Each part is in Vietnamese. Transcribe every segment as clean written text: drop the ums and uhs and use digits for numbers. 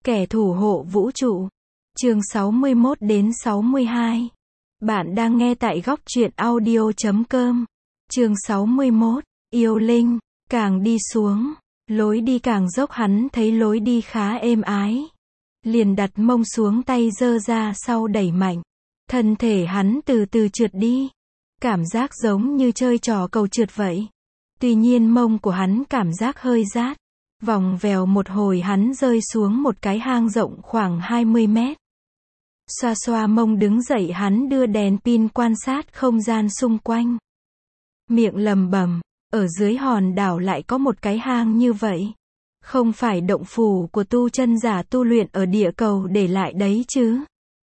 Kẻ thủ hộ vũ trụ. Chương 61 đến 62. Bạn đang nghe tại góc truyện audio.com. Chương 61. Yêu Linh. Càng đi xuống, lối đi càng dốc, hắn thấy lối đi khá êm ái. Liền đặt mông xuống, tay giơ ra sau đẩy mạnh. Thân thể hắn từ từ trượt đi. Cảm giác giống như chơi trò cầu trượt vậy. Tuy nhiên mông của hắn cảm giác hơi rát. Vòng vèo một hồi hắn rơi xuống một cái hang rộng khoảng 20 mét. Xoa xoa mông đứng dậy, hắn đưa đèn pin quan sát không gian xung quanh. Miệng lầm bầm, ở dưới hòn đảo lại có một cái hang như vậy. Không phải động phủ của tu chân giả tu luyện ở địa cầu để lại đấy chứ.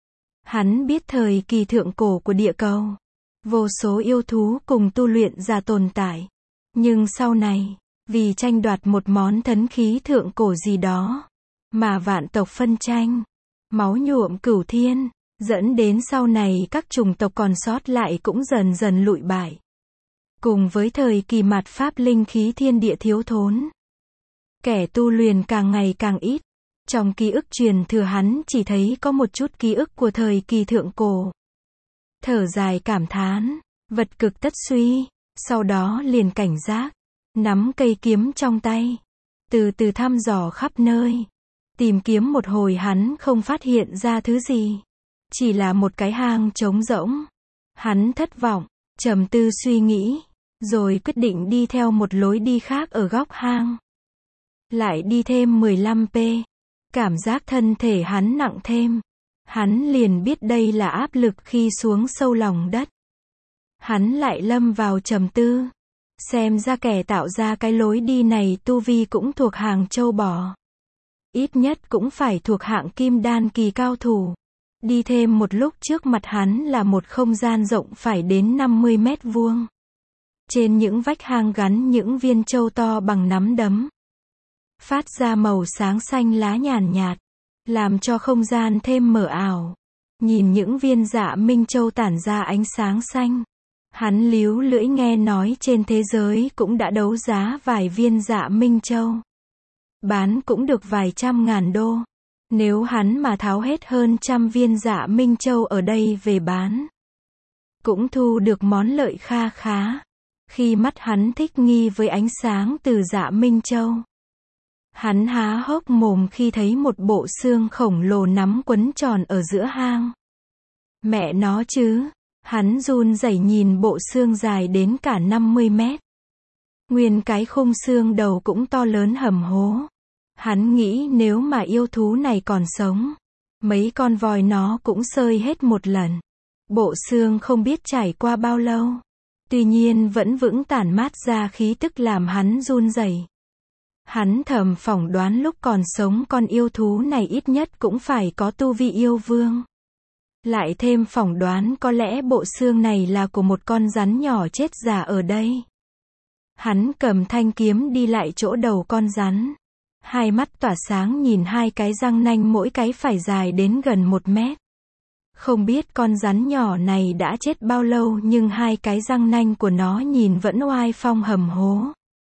Hắn biết thời kỳ thượng cổ của địa cầu, vô số yêu thú cùng tu luyện giả tồn tại. Nhưng sau này, vì tranh đoạt một món thánh khí thượng cổ gì đó, mà vạn tộc phân tranh, máu nhuộm cửu thiên, dẫn đến sau này các chủng tộc còn sót lại cũng dần dần lụi bại. Cùng với thời kỳ mạt Pháp linh khí thiên địa thiếu thốn, kẻ tu luyện càng ngày càng ít. Trong ký ức truyền thừa hắn chỉ thấy có một chút ký ức của thời kỳ thượng cổ. Thở dài cảm thán, vật cực tất suy, sau đó liền cảnh giác, nắm cây kiếm trong tay, từ từ thăm dò khắp nơi. Tìm kiếm một hồi hắn không phát hiện ra thứ gì, chỉ là một cái hang trống rỗng. Hắn thất vọng, trầm tư suy nghĩ, rồi quyết định đi theo một lối đi khác ở góc hang. Lại đi thêm 15p, cảm giác thân thể hắn nặng thêm. Hắn liền biết đây là áp lực khi xuống sâu lòng đất. Hắn lại lâm vào trầm tư. Xem ra kẻ tạo ra cái lối đi này tu vi cũng thuộc hàng châu bò. Ít nhất cũng phải thuộc hạng kim đan kỳ cao thủ. Đi thêm một lúc, trước mặt hắn là một không gian rộng phải đến 50 mét vuông. Trên những vách hang gắn những viên châu to bằng nắm đấm, phát ra màu sáng xanh lá nhàn nhạt, làm cho không gian thêm mờ ảo. Nhìn những viên dạ minh châu tản ra ánh sáng xanh, hắn líu lưỡi, nghe nói trên thế giới cũng đã đấu giá vài viên dạ minh châu. Bán cũng được vài trăm ngàn đô. Nếu hắn mà tháo hết hơn trăm viên dạ minh châu ở đây về bán, cũng thu được món lợi kha khá. Khi mắt hắn thích nghi với ánh sáng từ dạ minh châu, hắn há hốc mồm khi thấy một bộ xương khổng lồ nắm quấn tròn ở giữa hang. Mẹ nó chứ, hắn run rẩy nhìn bộ xương dài đến cả 50 mét. Nguyên cái khung xương đầu cũng to lớn hầm hố. Hắn nghĩ nếu mà yêu thú này còn sống, mấy con voi nó cũng sơi hết một lần. Bộ xương không biết trải qua bao lâu, tuy nhiên vẫn vững tản mát ra khí tức làm hắn run rẩy. Hắn thầm phỏng đoán lúc còn sống con yêu thú này ít nhất cũng phải có tu vi yêu vương. Lại thêm phỏng đoán có lẽ bộ xương này là của một con rắn nhỏ chết già ở đây. Hắn cầm thanh kiếm đi lại chỗ đầu con rắn. Hai mắt tỏa sáng nhìn hai cái răng nanh mỗi cái phải dài đến gần 1 mét. Không biết con rắn nhỏ này đã chết bao lâu nhưng hai cái răng nanh của nó nhìn vẫn oai phong hầm hố.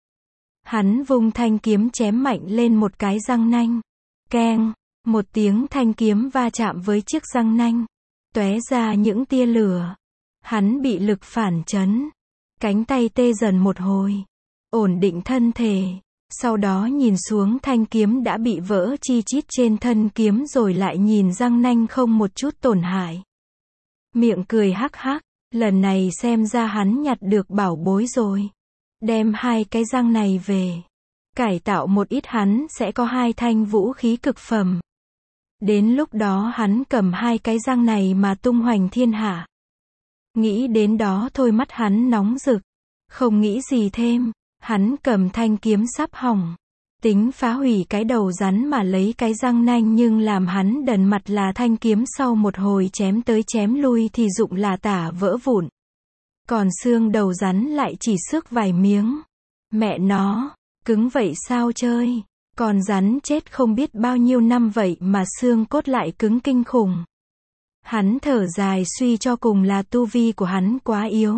Hắn vung thanh kiếm chém mạnh lên một cái răng nanh. Keng, một tiếng thanh kiếm va chạm với chiếc răng nanh, tóe ra những tia lửa. Hắn bị lực phản chấn, cánh tay tê dần một hồi, ổn định thân thể. Sau đó nhìn xuống thanh kiếm đã bị vỡ chi chít trên thân kiếm, rồi lại nhìn răng nanh không một chút tổn hại. Miệng cười hắc hắc, lần này xem ra hắn nhặt được bảo bối rồi. Đem hai cái răng này về, cải tạo một ít hắn sẽ có 2 thanh vũ khí cực phẩm. Đến lúc đó hắn cầm 2 cái răng này mà tung hoành thiên hạ. Nghĩ đến đó thôi mắt hắn nóng rực, không nghĩ gì thêm. Hắn cầm thanh kiếm sắp hỏng, tính phá hủy cái đầu rắn mà lấy cái răng nanh, nhưng làm hắn đần mặt là thanh kiếm sau một hồi chém tới chém lui thì rụng là tả vỡ vụn. Còn xương đầu rắn lại chỉ xước vài miếng. Mẹ nó, cứng vậy sao chơi? Còn rắn chết không biết bao nhiêu năm vậy mà xương cốt lại cứng kinh khủng. Hắn thở dài suy cho cùng là tu vi của hắn quá yếu.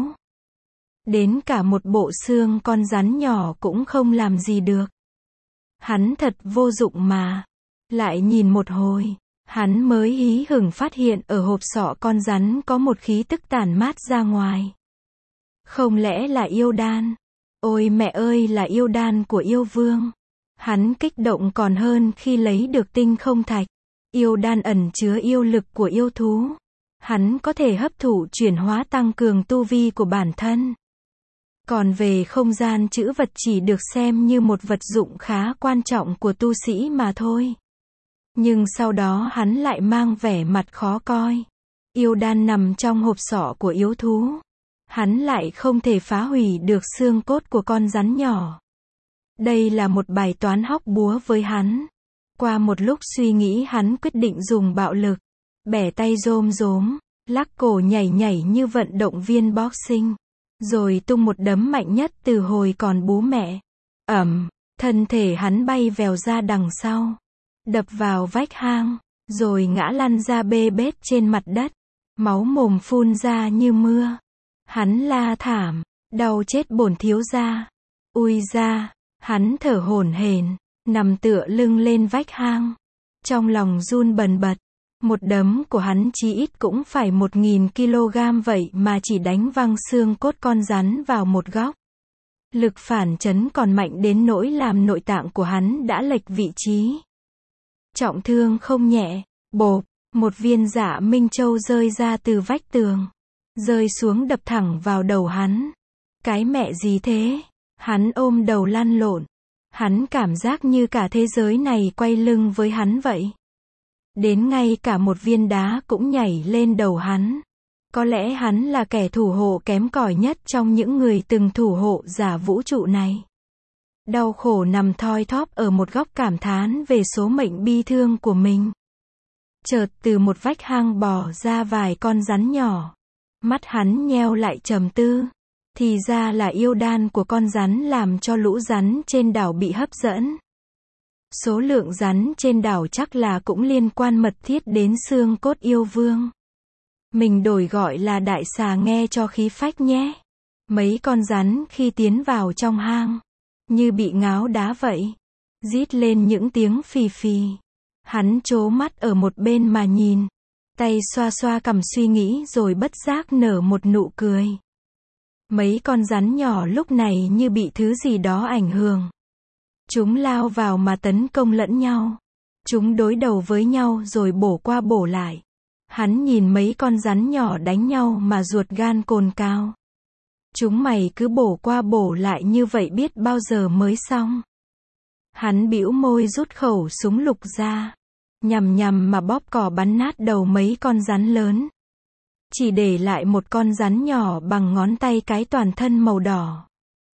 Đến cả một bộ xương con rắn nhỏ cũng không làm gì được. Hắn thật vô dụng mà. Lại nhìn một hồi, hắn mới hí hửng phát hiện ở hộp sọ con rắn có một khí tức tản mát ra ngoài. Không lẽ là yêu đan? Ôi mẹ ơi, là yêu đan của yêu vương. Hắn kích động còn hơn khi lấy được tinh không thạch. Yêu đan ẩn chứa yêu lực của yêu thú. Hắn có thể hấp thụ chuyển hóa tăng cường tu vi của bản thân. Còn về không gian trữ vật chỉ được xem như một vật dụng khá quan trọng của tu sĩ mà thôi. Nhưng sau đó hắn lại mang vẻ mặt khó coi. Yêu đan nằm trong hộp sọ của yêu thú. Hắn lại không thể phá hủy được xương cốt của con rắn nhỏ. Đây là một bài toán hóc búa với hắn. Qua một lúc suy nghĩ hắn quyết định dùng bạo lực. Bẻ tay rôm rốm, lắc cổ nhảy nhảy như vận động viên boxing. Rồi tung một đấm mạnh nhất từ hồi còn bú mẹ. Thân thể hắn bay vèo ra đằng sau. Đập vào vách hang, rồi ngã lăn ra bê bết trên mặt đất. Máu mồm phun ra như mưa. Hắn la thảm, đau chết bổn thiếu gia. Ui ra, hắn thở hổn hển, nằm tựa lưng lên vách hang. Trong lòng run bần bật. Một đấm của hắn chí ít cũng phải 1000 kg vậy mà chỉ đánh văng xương cốt con rắn vào một góc. Lực phản chấn còn mạnh đến nỗi làm nội tạng của hắn đã lệch vị trí. Trọng thương không nhẹ, bộp, một viên dạ minh châu rơi ra từ vách tường. Rơi xuống đập thẳng vào đầu hắn. Cái mẹ gì thế? Hắn ôm đầu lăn lộn. Hắn cảm giác như cả thế giới này quay lưng với hắn vậy. Đến ngay cả một viên đá cũng nhảy lên đầu hắn. Có lẽ hắn là kẻ thủ hộ kém cỏi nhất trong những người từng thủ hộ giả vũ trụ này. Đau khổ nằm thoi thóp ở một góc cảm thán về số mệnh bi thương của mình. Chợt từ một vách hang bò ra vài con rắn nhỏ. Mắt hắn nheo lại trầm tư. Thì ra là yêu đan của con rắn làm cho lũ rắn trên đảo bị hấp dẫn. Số lượng rắn trên đảo chắc là cũng liên quan mật thiết đến xương cốt yêu vương. Mình đổi gọi là đại xà nghe cho khí phách nhé. Mấy con rắn khi tiến vào trong hang, như bị ngáo đá vậy. Rít lên những tiếng phì phì. Hắn trố mắt ở một bên mà nhìn. Tay xoa xoa cằm suy nghĩ rồi bất giác nở một nụ cười. Mấy con rắn nhỏ lúc này như bị thứ gì đó ảnh hưởng. Chúng lao vào mà tấn công lẫn nhau. Chúng đối đầu với nhau rồi bổ qua bổ lại. Hắn nhìn mấy con rắn nhỏ đánh nhau mà ruột gan cồn cào. Chúng mày cứ bổ qua bổ lại như vậy biết bao giờ mới xong. Hắn bĩu môi rút khẩu súng lục ra. Nhằm mà bóp cò bắn nát đầu mấy con rắn lớn. Chỉ để lại một con rắn nhỏ bằng ngón tay cái toàn thân màu đỏ.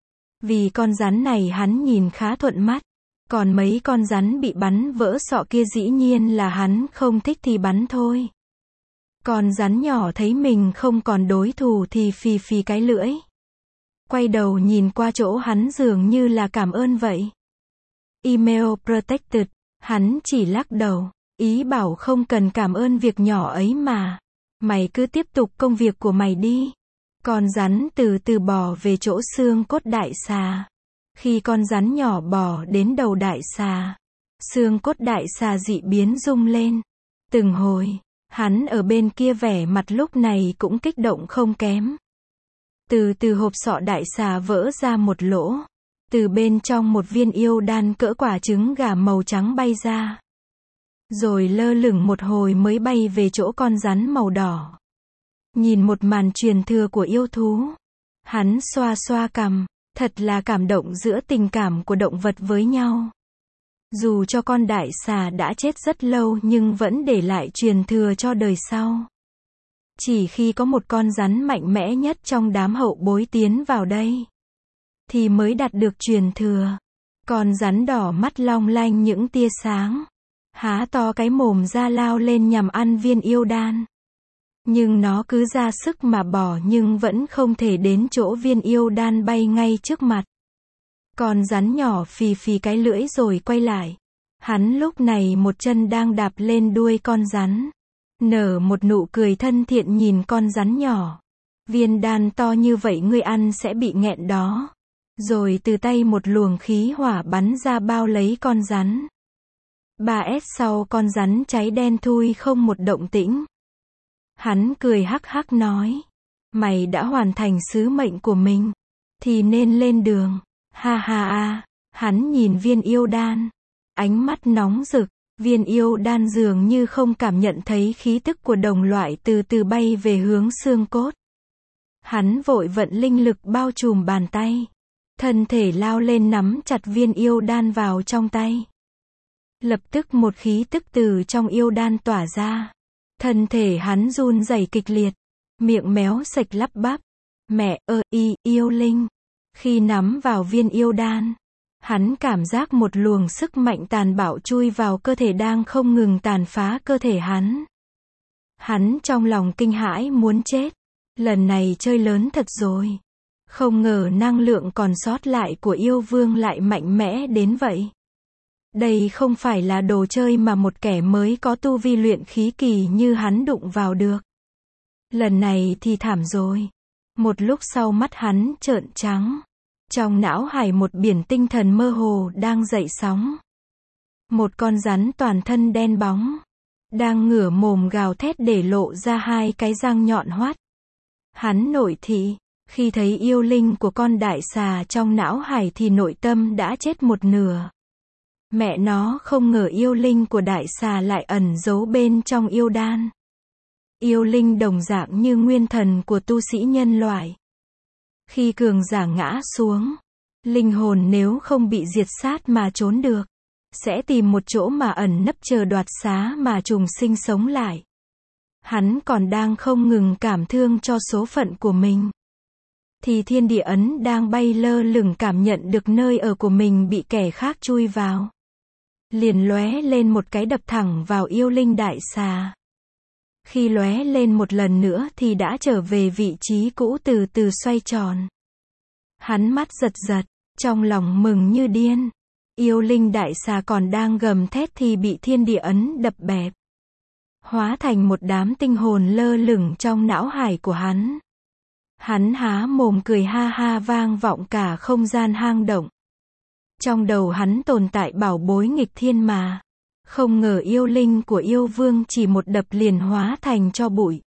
Vì con rắn này hắn nhìn khá thuận mắt. Còn mấy con rắn bị bắn vỡ sọ kia dĩ nhiên là hắn không thích thì bắn thôi. Con rắn nhỏ thấy mình không còn đối thủ thì phì phì cái lưỡi. Quay đầu nhìn qua chỗ hắn dường như là cảm ơn vậy. Email protected. Hắn chỉ lắc đầu. Ý bảo không cần cảm ơn việc nhỏ ấy mà. Mày cứ tiếp tục công việc của mày đi. Con rắn từ từ bò về chỗ xương cốt đại xà. Khi con rắn nhỏ bò đến đầu đại xà, xương cốt đại xà dị biến rung lên. Từng hồi, hắn ở bên kia vẻ mặt lúc này cũng kích động không kém. Từ hộp sọ đại xà vỡ ra một lỗ. Từ bên trong một viên yêu đan cỡ quả trứng gà màu trắng bay ra. Rồi lơ lửng một hồi mới bay về chỗ con rắn màu đỏ. Nhìn một màn truyền thừa của yêu thú. Hắn xoa xoa cằm. Thật là cảm động giữa tình cảm của động vật với nhau. Dù cho con đại xà đã chết rất lâu nhưng vẫn để lại truyền thừa cho đời sau. Chỉ khi có một con rắn mạnh mẽ nhất trong đám hậu bối tiến vào đây, thì mới đạt được truyền thừa. Con rắn đỏ mắt long lanh những tia sáng. Há to cái mồm ra lao lên nhằm ăn viên yêu đan. Nhưng nó cứ ra sức mà bỏ nhưng vẫn không thể đến chỗ viên yêu đan bay ngay trước mặt. Con rắn nhỏ phì phì cái lưỡi rồi quay lại. Hắn lúc này một chân đang đạp lên đuôi con rắn. Nở một nụ cười thân thiện nhìn con rắn nhỏ. Viên đan to như vậy ngươi ăn sẽ bị nghẹn đó. Rồi từ tay một luồng khí hỏa bắn ra bao lấy con rắn. 3S sau con rắn cháy đen thui không một động tĩnh. Hắn cười hắc hắc nói. Mày đã hoàn thành sứ mệnh của mình. Thì nên lên đường. Ha ha ha. Hắn nhìn viên yêu đan. Ánh mắt nóng rực. Viên yêu đan dường như không cảm nhận thấy khí tức của đồng loại từ từ bay về hướng xương cốt. Hắn vội vận linh lực bao trùm bàn tay. Thân thể lao lên nắm chặt viên yêu đan vào trong tay. Lập tức một khí tức từ trong yêu đan tỏa ra. Thân thể hắn run rẩy kịch liệt. Miệng méo sạch lắp bắp. Mẹ ơi, yêu linh. Khi nắm vào viên yêu đan, hắn cảm giác một luồng sức mạnh tàn bạo chui vào cơ thể đang không ngừng tàn phá cơ thể hắn. Hắn trong lòng kinh hãi muốn chết. Lần này chơi lớn thật rồi. Không ngờ năng lượng còn sót lại của yêu vương lại mạnh mẽ đến vậy. Đây không phải là đồ chơi mà một kẻ mới có tu vi luyện khí kỳ như hắn đụng vào được. Lần này thì thảm rồi. Một lúc sau mắt hắn trợn trắng. Trong não hải một biển tinh thần mơ hồ đang dậy sóng. Một con rắn toàn thân đen bóng. Đang ngửa mồm gào thét để lộ ra hai cái răng nhọn hoắt. Hắn nội thị. Khi thấy yêu linh của con đại xà trong não hải thì nội tâm đã chết một nửa. Mẹ nó không ngờ yêu linh của đại xà lại ẩn giấu bên trong yêu đan. Yêu linh đồng dạng như nguyên thần của tu sĩ nhân loại. Khi cường giả ngã xuống, linh hồn nếu không bị diệt sát mà trốn được, sẽ tìm một chỗ mà ẩn nấp chờ đoạt xá mà trùng sinh sống lại. Hắn còn đang không ngừng cảm thương cho số phận của mình. Thì thiên địa ấn đang bay lơ lửng cảm nhận được nơi ở của mình bị kẻ khác chui vào. Liền lóe lên một cái đập thẳng vào yêu linh đại xà. Khi lóe lên một lần nữa thì đã trở về vị trí cũ từ từ xoay tròn. Hắn mắt giật giật, trong lòng mừng như điên. Yêu linh đại xà còn đang gầm thét thì bị thiên địa ấn đập bẹp. Hóa thành một đám tinh hồn lơ lửng trong não hải của hắn. Hắn há mồm cười ha ha vang vọng cả không gian hang động. Trong đầu hắn tồn tại bảo bối nghịch thiên mà. Không ngờ yêu linh của yêu vương chỉ một đập liền hóa thành tro bụi.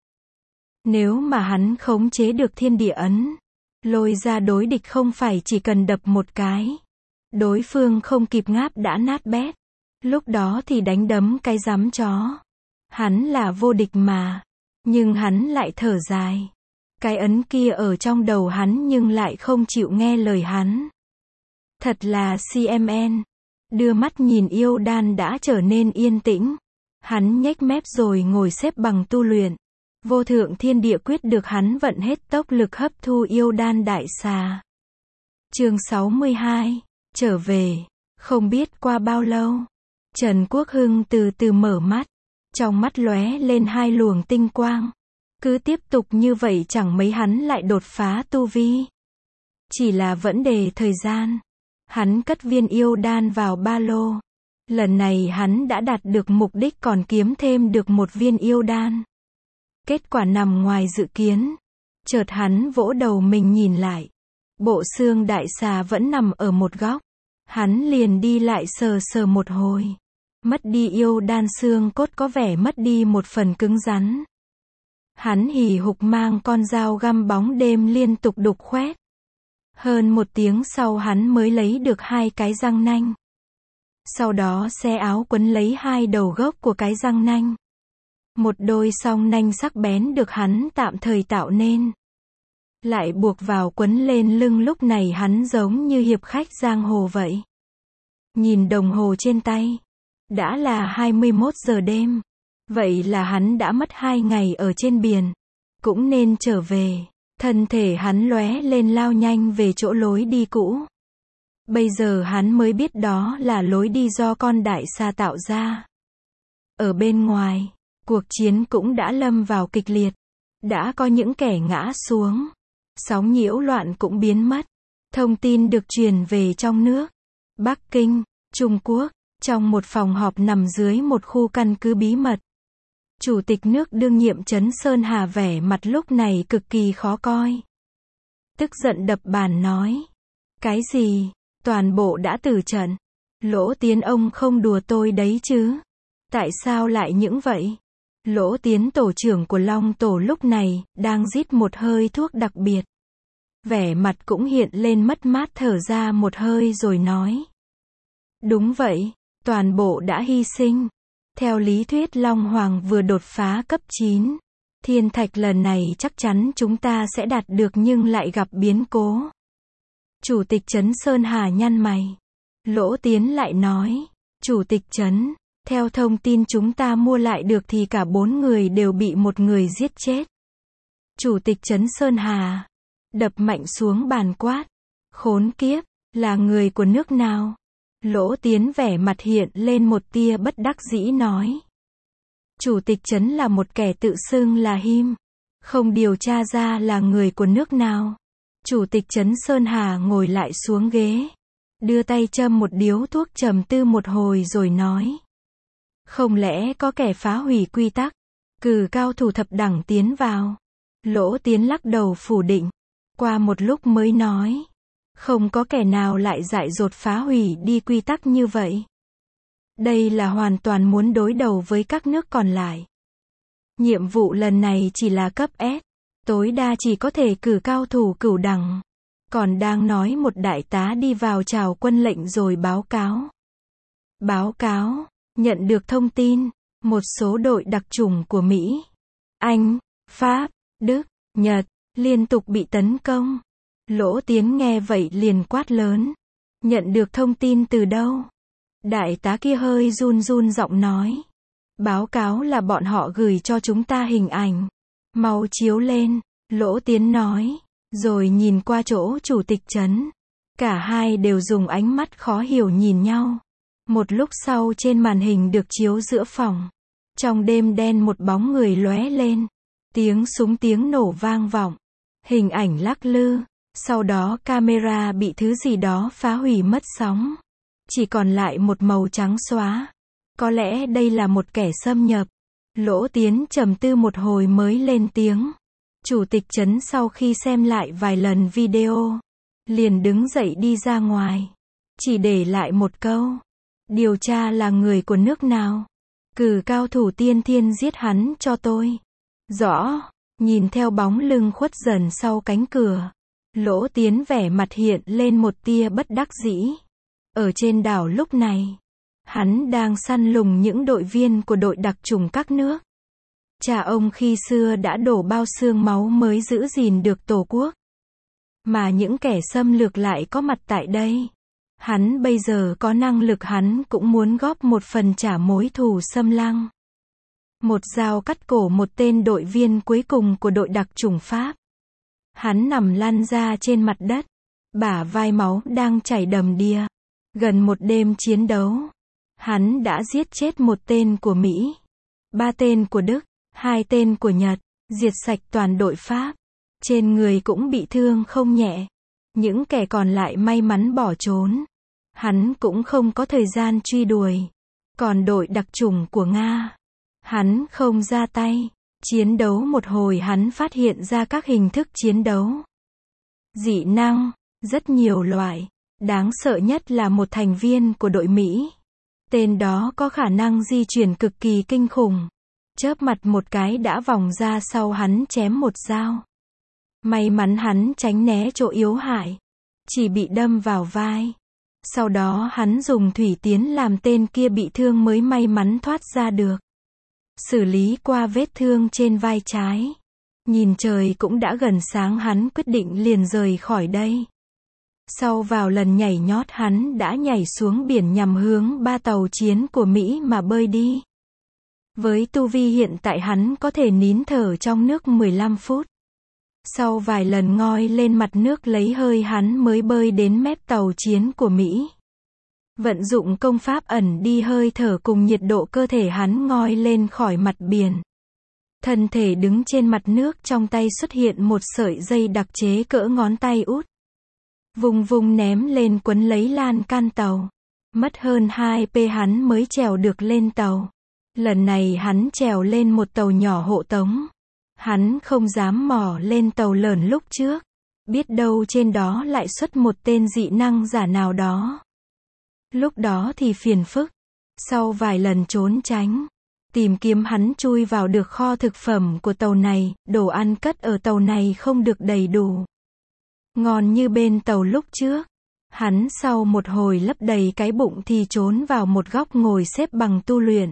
Nếu mà hắn khống chế được thiên địa ấn, lôi ra đối địch không phải chỉ cần đập một cái. Đối phương không kịp ngáp đã nát bét. Lúc đó thì đánh đấm cái rắm chó. Hắn là vô địch mà. Nhưng hắn lại thở dài. Cái ấn kia ở trong đầu hắn nhưng lại không chịu nghe lời hắn. Thật là CMN. Đưa mắt nhìn yêu đan đã trở nên yên tĩnh. Hắn nhếch mép rồi ngồi xếp bằng tu luyện. Vô thượng thiên địa quyết được hắn vận hết tốc lực hấp thu yêu đan đại xà. Chương 62. Trở về. Không biết qua bao lâu, Trần Quốc Hưng từ từ mở mắt. Trong mắt lóe lên hai luồng tinh quang. Cứ tiếp tục như vậy chẳng mấy hắn lại đột phá tu vi. Chỉ là vấn đề thời gian. Hắn cất viên yêu đan vào ba lô. Lần này hắn đã đạt được mục đích còn kiếm thêm được một viên yêu đan. Kết quả nằm ngoài dự kiến. Chợt hắn vỗ đầu mình nhìn lại. Bộ xương đại xà vẫn nằm ở một góc. Hắn liền đi lại sờ sờ một hồi. Mất đi yêu đan xương cốt có vẻ mất đi một phần cứng rắn. Hắn hì hục mang con dao găm bóng đêm liên tục đục khoét. Hơn một tiếng sau hắn mới lấy được hai cái răng nanh. Sau đó xé áo quấn lấy hai đầu gốc của cái răng nanh. Một đôi song nanh sắc bén được hắn tạm thời tạo nên. Lại buộc vào quấn lên lưng, lúc này hắn giống như hiệp khách giang hồ vậy. Nhìn đồng hồ trên tay. Đã là 21 giờ đêm. Vậy là hắn đã mất 2 ngày ở trên biển. Cũng nên trở về. Thân thể hắn lóe lên lao nhanh về chỗ lối đi cũ. Bây giờ hắn mới biết đó là lối đi do con đại xà tạo ra. Ở bên ngoài, cuộc chiến cũng đã lâm vào kịch liệt. Đã có những kẻ ngã xuống. Sóng nhiễu loạn cũng biến mất. Thông tin được truyền về trong nước. Bắc Kinh, Trung Quốc, trong một phòng họp nằm dưới một khu căn cứ bí mật. Chủ tịch nước đương nhiệm Trấn Sơn Hà vẻ mặt lúc này cực kỳ khó coi. Tức giận đập bàn nói. Cái gì? Toàn bộ đã tử trận. Lỗ Tiến ông không đùa tôi đấy chứ. Tại sao lại những vậy? Lỗ Tiến tổ trưởng của Long Tổ lúc này, đang rít một hơi thuốc đặc biệt. Vẻ mặt cũng hiện lên mất mát thở ra một hơi rồi nói. Đúng vậy, toàn bộ đã hy sinh. Theo lý thuyết Long Hoàng vừa đột phá cấp 9. Thiên thạch lần này chắc chắn chúng ta sẽ đạt được nhưng lại gặp biến cố. Chủ tịch Trấn Sơn Hà nhăn mày. Lỗ Tiến lại nói. Chủ tịch Trấn, theo thông tin chúng ta mua lại được thì cả 4 người đều bị một người giết chết. Chủ tịch Trấn Sơn Hà đập mạnh xuống bàn quát. Khốn kiếp, là người của nước nào? Lỗ Tiến vẻ mặt hiện lên một tia bất đắc dĩ nói. Chủ tịch Trấn là một kẻ tự xưng là Him. Không điều tra ra là người của nước nào. Chủ tịch Trấn Sơn Hà ngồi lại xuống ghế. Đưa tay châm một điếu thuốc trầm tư một hồi rồi nói. Không lẽ có kẻ phá hủy quy tắc, cử cao thủ thập đẳng tiến vào? Lỗ Tiến lắc đầu phủ định. Qua một lúc mới nói. Không có kẻ nào lại dại dột phá hủy đi quy tắc như vậy. Đây là hoàn toàn muốn đối đầu với các nước còn lại. Nhiệm vụ lần này chỉ là cấp S. Tối đa chỉ có thể cử cao thủ cửu đẳng. Còn đang nói một đại tá đi vào chào quân lệnh rồi báo cáo. Báo cáo, nhận được thông tin, một số đội đặc chủng của Mỹ, Anh, Pháp, Đức, Nhật, liên tục bị tấn công. Lỗ Tiến nghe vậy liền quát lớn. Nhận được thông tin từ đâu? Đại tá kia hơi run run giọng nói. Báo cáo là bọn họ gửi cho chúng ta hình ảnh. Mau chiếu lên, Lỗ Tiến nói. Rồi nhìn qua chỗ chủ tịch Trấn. Cả hai đều dùng ánh mắt khó hiểu nhìn nhau. Một lúc sau trên màn hình được chiếu giữa phòng. Trong đêm đen một bóng người lóe lên. Tiếng súng tiếng nổ vang vọng. Hình ảnh lắc lư. Sau đó camera bị thứ gì đó phá hủy mất sóng. Chỉ còn lại một màu trắng xóa. Có lẽ đây là một kẻ xâm nhập. Lỗ Tiến trầm tư một hồi mới lên tiếng. Chủ tịch Trấn sau khi xem lại vài lần video, liền đứng dậy đi ra ngoài. Chỉ để lại một câu. Điều tra là người của nước nào. Cử cao thủ tiên thiên giết hắn cho tôi. Rõ. Nhìn theo bóng lưng khuất dần sau cánh cửa. Lỗ Tiến vẻ mặt hiện lên một tia bất đắc dĩ. Ở trên đảo lúc này, hắn đang săn lùng những đội viên của đội đặc chủng các nước. Cha ông khi xưa đã đổ bao xương máu mới giữ gìn được tổ quốc. Mà những kẻ xâm lược lại có mặt tại đây. Hắn bây giờ có năng lực hắn cũng muốn góp một phần trả mối thù xâm lăng. Một dao cắt cổ một tên đội viên cuối cùng của đội đặc chủng Pháp. Hắn nằm lăn ra trên mặt đất. Bả vai máu đang chảy đầm đìa. Gần một đêm chiến đấu. Hắn đã giết chết một tên của Mỹ. 3 tên của Đức. 2 tên của Nhật. Diệt sạch toàn đội Pháp. Trên người cũng bị thương không nhẹ. Những kẻ còn lại may mắn bỏ trốn. Hắn cũng không có thời gian truy đuổi. Còn đội đặc chủng của Nga. Hắn không ra tay. Chiến đấu một hồi hắn phát hiện ra các hình thức chiến đấu. Dị năng, rất nhiều loại. Đáng sợ nhất là một thành viên của đội Mỹ. Tên đó có khả năng di chuyển cực kỳ kinh khủng. Chớp mặt một cái đã vòng ra sau hắn chém một dao. May mắn hắn tránh né chỗ yếu hại. Chỉ bị đâm vào vai. Sau đó hắn dùng thủy tiến làm tên kia bị thương mới may mắn thoát ra được. Xử lý qua vết thương trên vai trái. Nhìn trời cũng đã gần sáng hắn quyết định liền rời khỏi đây. Sau vào lần nhảy nhót hắn đã nhảy xuống biển nhằm hướng 3 tàu chiến của Mỹ mà bơi đi. Với tu vi hiện tại hắn có thể nín thở trong nước 15 phút. Sau vài lần ngoi lên mặt nước lấy hơi hắn mới bơi đến mép tàu chiến của Mỹ. Vận dụng công pháp ẩn đi hơi thở cùng nhiệt độ cơ thể hắn ngoi lên khỏi mặt biển. Thân thể đứng trên mặt nước trong tay xuất hiện một sợi dây đặc chế cỡ ngón tay út. Vùng vùng ném lên quấn lấy lan can tàu. Mất hơn 2p hắn mới trèo được lên tàu. Lần này hắn trèo lên một tàu nhỏ hộ tống. Hắn không dám mò lên tàu lớn lúc trước. Biết đâu trên đó lại xuất một tên dị năng giả nào đó. Lúc đó thì phiền phức. Sau vài lần trốn tránh, tìm kiếm hắn chui vào được kho thực phẩm của tàu này, đồ ăn cất ở tàu này không được đầy đủ. Ngon như bên tàu lúc trước. Hắn sau một hồi lấp đầy cái bụng thì trốn vào một góc ngồi xếp bằng tu luyện.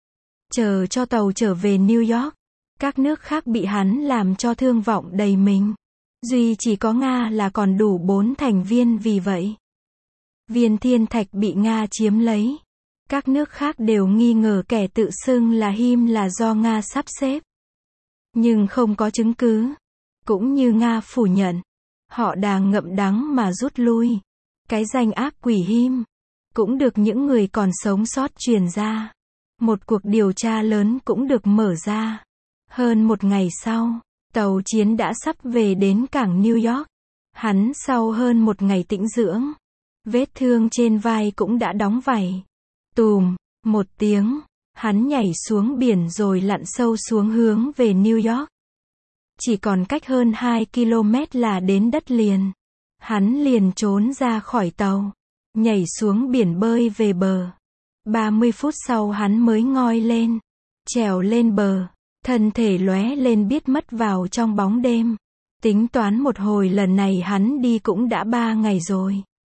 Chờ cho tàu trở về New York. Các nước khác bị hắn làm cho thương vọng đầy mình. Duy chỉ có Nga là còn đủ 4 thành viên vì vậy. Viên thiên thạch bị Nga chiếm lấy. Các nước khác đều nghi ngờ kẻ tự xưng là Him là do Nga sắp xếp. Nhưng không có chứng cứ. Cũng như Nga phủ nhận. Họ đang ngậm đắng mà rút lui. Cái danh ác quỷ Him cũng được những người còn sống sót truyền ra. Một cuộc điều tra lớn cũng được mở ra. Hơn một ngày sau, tàu chiến đã sắp về đến cảng New York. Hắn sau hơn một ngày tĩnh dưỡng, vết thương trên vai cũng đã đóng vảy. Tùm, một tiếng, hắn nhảy xuống biển rồi lặn sâu xuống hướng về New York. Chỉ còn cách hơn 2 km là đến đất liền. Hắn liền trốn ra khỏi tàu, nhảy xuống biển bơi về bờ. 30 phút sau hắn mới ngoi lên, trèo lên bờ, thân thể lóe lên biết mất vào trong bóng đêm. Tính toán một hồi lần này hắn đi cũng đã 3 ngày rồi.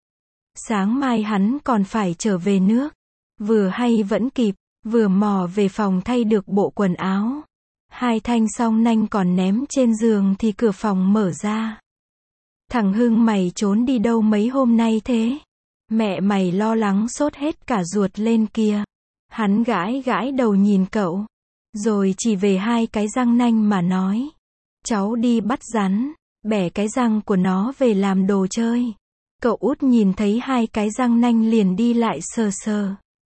Sáng mai hắn còn phải trở về nước. Vừa hay vẫn kịp, vừa mò về phòng thay được bộ quần áo. 2 thanh song nanh còn ném trên giường thì cửa phòng mở ra. Thằng Hưng mày trốn đi đâu mấy hôm nay thế? Mẹ mày lo lắng sốt hết cả ruột lên kia. Hắn gãi gãi đầu nhìn cậu. Rồi chỉ về 2 cái răng nanh mà nói. Cháu đi bắt rắn, bẻ cái răng của nó về làm đồ chơi. Cậu út nhìn thấy 2 cái răng nanh liền đi lại sờ sờ.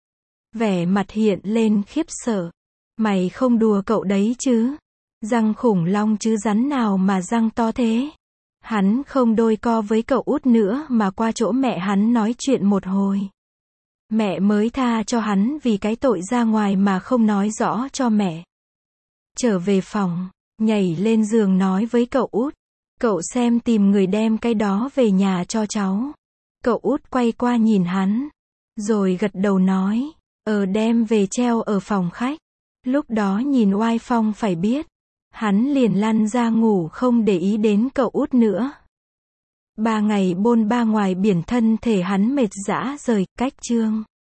Vẻ mặt hiện lên khiếp sợ. Mày không đùa cậu đấy chứ? Răng khủng long chứ rắn nào mà răng to thế? Hắn không đôi co với cậu út nữa mà qua chỗ mẹ hắn nói chuyện một hồi. Mẹ mới tha cho hắn vì cái tội ra ngoài mà không nói rõ cho mẹ. Trở về phòng, nhảy lên giường nói với cậu út. Cậu xem tìm người đem cái đó về nhà cho cháu. Cậu út quay qua nhìn hắn. Rồi gật đầu nói. Đem về treo ở phòng khách. Lúc đó nhìn oai phong phải biết. Hắn liền lăn ra ngủ không để ý đến cậu út nữa. 3 ngày bôn ba ngoài biển thân thể hắn mệt rã rời, cách chương